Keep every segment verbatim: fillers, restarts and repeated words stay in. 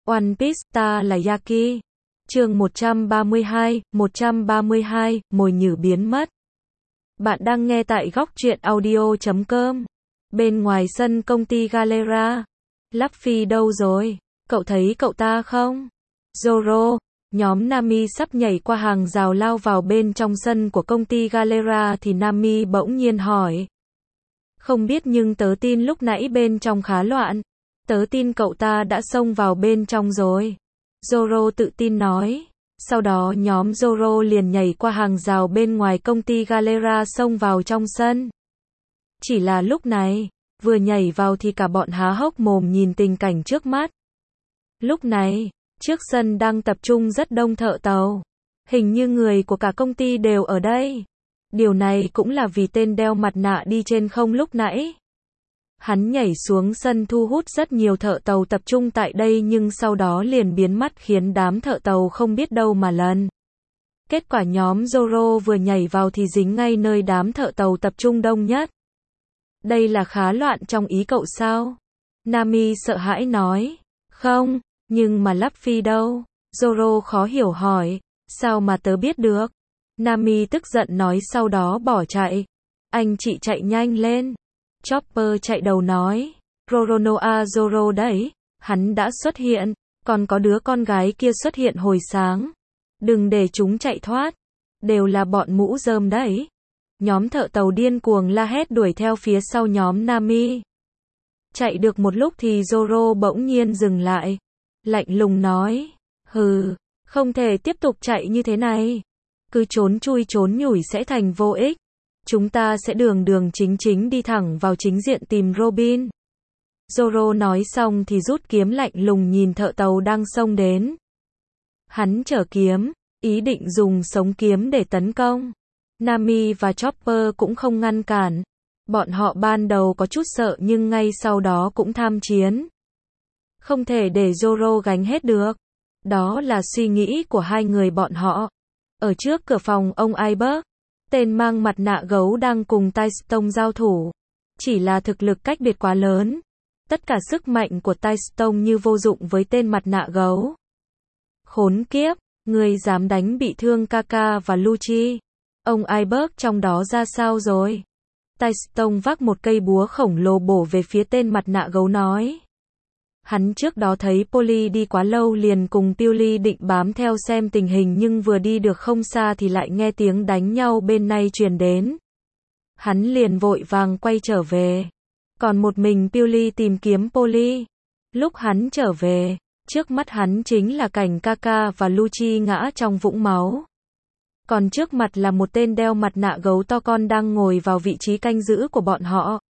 One Piece, ta là Yaki. Chương một trăm ba mươi hai, một trăm ba mươi hai, mồi nhử biến mất. Bạn đang nghe tại góc truyện audio chấm com. Bên ngoài sân công ty Galera. Luffy đâu rồi? Cậu thấy cậu ta không? Zoro. Nhóm Nami sắp nhảy qua hàng rào lao vào bên trong sân của công ty Galera thì Nami bỗng nhiên hỏi. Không biết nhưng tớ tin lúc nãy bên trong khá loạn. Tớ tin cậu ta đã xông vào bên trong rồi. Zoro tự tin nói. Sau đó nhóm Zoro liền nhảy qua hàng rào bên ngoài công ty Galera xông vào trong sân. Chỉ là lúc này, vừa nhảy vào thì cả bọn há hốc mồm nhìn tình cảnh trước mắt. Lúc này, trước sân đang tập trung rất đông thợ tàu. Hình như người của cả công ty đều ở đây. Điều này cũng là vì tên đeo mặt nạ đi trên không lúc nãy. Hắn nhảy xuống sân thu hút rất nhiều thợ tàu tập trung tại đây nhưng sau đó liền biến mất khiến đám thợ tàu không biết đâu mà lần. Kết quả nhóm Zoro vừa nhảy vào thì dính ngay nơi đám thợ tàu tập trung đông nhất. Đây là khá loạn trong ý cậu sao? Nami sợ hãi nói. Không, nhưng mà Luffy đâu? Zoro khó hiểu hỏi. Sao mà tớ biết được? Nami tức giận nói sau đó bỏ chạy. Anh chị chạy nhanh lên. Chopper chạy đầu nói. Roronoa Zoro đấy. Hắn đã xuất hiện. Còn có đứa con gái kia xuất hiện hồi sáng. Đừng để chúng chạy thoát. Đều là bọn mũ rơm đấy. Nhóm thợ tàu điên cuồng la hét đuổi theo phía sau nhóm Nami. Chạy được một lúc thì Zoro bỗng nhiên dừng lại. Lạnh lùng nói. Hừ, không thể tiếp tục chạy như thế này. Cứ trốn chui trốn nhủi sẽ thành vô ích. Chúng ta sẽ đường đường chính chính đi thẳng vào chính diện tìm Robin. Zoro nói xong thì rút kiếm lạnh lùng nhìn thợ tàu đang xông đến. Hắn chở kiếm, ý định dùng sống kiếm để tấn công. Nami và Chopper cũng không ngăn cản. Bọn họ ban đầu có chút sợ nhưng ngay sau đó cũng tham chiến. Không thể để Zoro gánh hết được. Đó là suy nghĩ của hai người bọn họ. Ở trước cửa phòng ông Iceberg, tên mang mặt nạ gấu đang cùng Tai Stone giao thủ. Chỉ là thực lực cách biệt quá lớn. Tất cả sức mạnh của Tai Stone như vô dụng với tên mặt nạ gấu. Khốn kiếp, người dám đánh bị thương Kaka và Lucci. Ông Iceberg trong đó ra sao rồi? Tai Stone vác một cây búa khổng lồ bổ về phía tên mặt nạ gấu nói. Hắn trước đó thấy Polly đi quá lâu liền cùng Peely định bám theo xem tình hình nhưng vừa đi được không xa thì lại nghe tiếng đánh nhau bên này truyền đến. Hắn liền vội vàng quay trở về. Còn một mình Peely tìm kiếm Polly. Lúc hắn trở về, trước mắt hắn chính là cảnh Kaka và Lucci ngã trong vũng máu. Còn trước mặt là một tên đeo mặt nạ gấu to con đang ngồi vào vị trí canh giữ của bọn họ.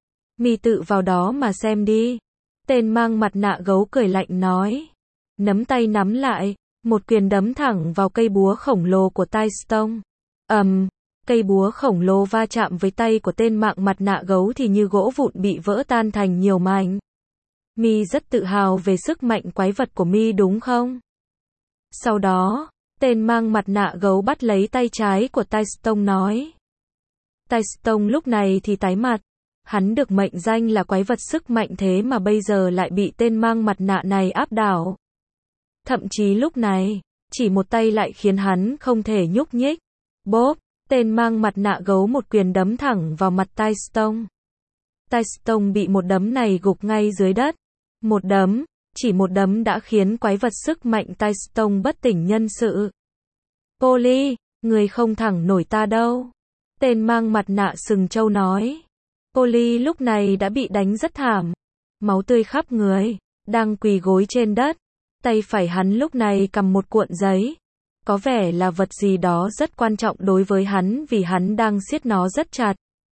Mi tự vào đó mà xem đi. Tên mang mặt nạ gấu cười lạnh nói. Nắm tay nắm lại, một quyền đấm thẳng vào cây búa khổng lồ của Tai Stone. Ầm, um, cây búa khổng lồ va chạm với tay của tên mạng mặt nạ gấu thì như gỗ vụn bị vỡ tan thành nhiều mảnh. Mi rất tự hào về sức mạnh quái vật của Mi đúng không? Sau đó, tên mang mặt nạ gấu bắt lấy tay trái của Tai Stone nói. Tai Stone lúc này thì tái mặt. Hắn được mệnh danh là quái vật sức mạnh thế mà bây giờ lại bị tên mang mặt nạ này áp đảo. Thậm chí lúc này, chỉ một tay lại khiến hắn không thể nhúc nhích. Bốp, tên mang mặt nạ gấu một quyền đấm thẳng vào mặt Tai Stone. Tai Stone bị một đấm này gục ngay dưới đất. Một đấm, chỉ một đấm đã khiến quái vật sức mạnh Tai Stone bất tỉnh nhân sự. Polly, người không thẳng nổi ta đâu. Tên mang mặt nạ sừng trâu nói. Polly lúc này đã bị đánh rất thảm. Máu tươi khắp người, đang quỳ gối trên đất. Tay phải hắn lúc này cầm một cuộn giấy. Có vẻ là vật gì đó rất quan trọng đối với hắn vì hắn đang siết nó rất chặt.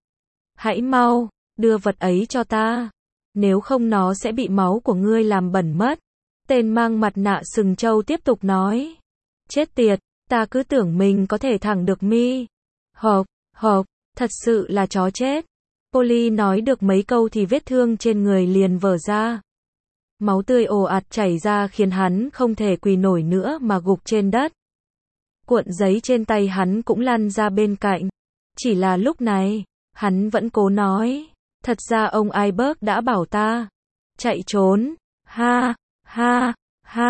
Hãy mau, đưa vật ấy cho ta. Nếu không nó sẽ bị máu của ngươi làm bẩn mất. Tên mang mặt nạ sừng trâu tiếp tục nói. Chết tiệt, ta cứ tưởng mình có thể thẳng được Mi. Hộp, hộp, thật sự là chó chết. Polly nói được mấy câu thì vết thương trên người liền vỡ ra. Máu tươi ồ ạt chảy ra khiến hắn không thể quỳ nổi nữa mà gục trên đất. Cuộn giấy trên tay hắn cũng lăn ra bên cạnh. Chỉ là lúc này, hắn vẫn cố nói. Thật ra ông Iceberg đã bảo ta chạy trốn. Ha, ha, ha.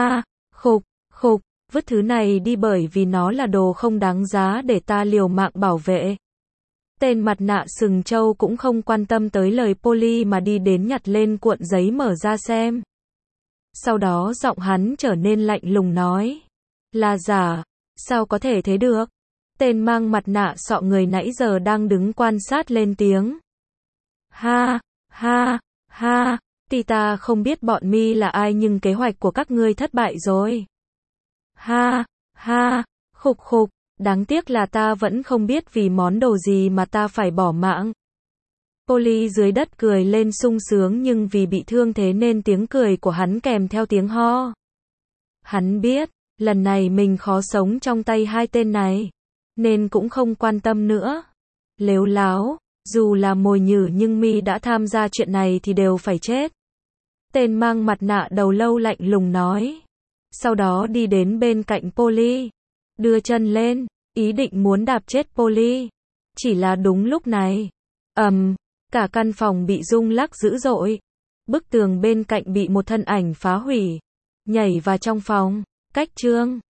Khục, khục, vứt thứ này đi bởi vì nó là đồ không đáng giá để ta liều mạng bảo vệ. Tên mặt nạ sừng trâu cũng không quan tâm tới lời Polly mà đi đến nhặt lên cuộn giấy mở ra xem. Sau đó giọng hắn trở nên lạnh lùng nói. Là giả, sao có thể thế được? Tên mang mặt nạ sọ người nãy giờ đang đứng quan sát lên tiếng. Ha, ha, ha, thì ta không biết bọn mi là ai nhưng kế hoạch của các ngươi thất bại rồi. Ha, ha, khục khục, đáng tiếc là ta vẫn không biết vì món đồ gì mà ta phải bỏ mạng. Polly dưới đất cười lên sung sướng nhưng vì bị thương thế nên tiếng cười của hắn kèm theo tiếng ho. Hắn biết, lần này mình khó sống trong tay hai tên này, nên cũng không quan tâm nữa. Lếu láo, dù là mồi nhử nhưng mi đã tham gia chuyện này thì đều phải chết. Tên mang mặt nạ đầu lâu lạnh lùng nói. Sau đó đi đến bên cạnh Polly, đưa chân lên, ý định muốn đạp chết Polly. Chỉ là đúng lúc này, ầm, um, cả căn phòng bị rung lắc dữ dội. Bức tường bên cạnh bị một thân ảnh phá hủy, nhảy vào trong phòng. Cách chương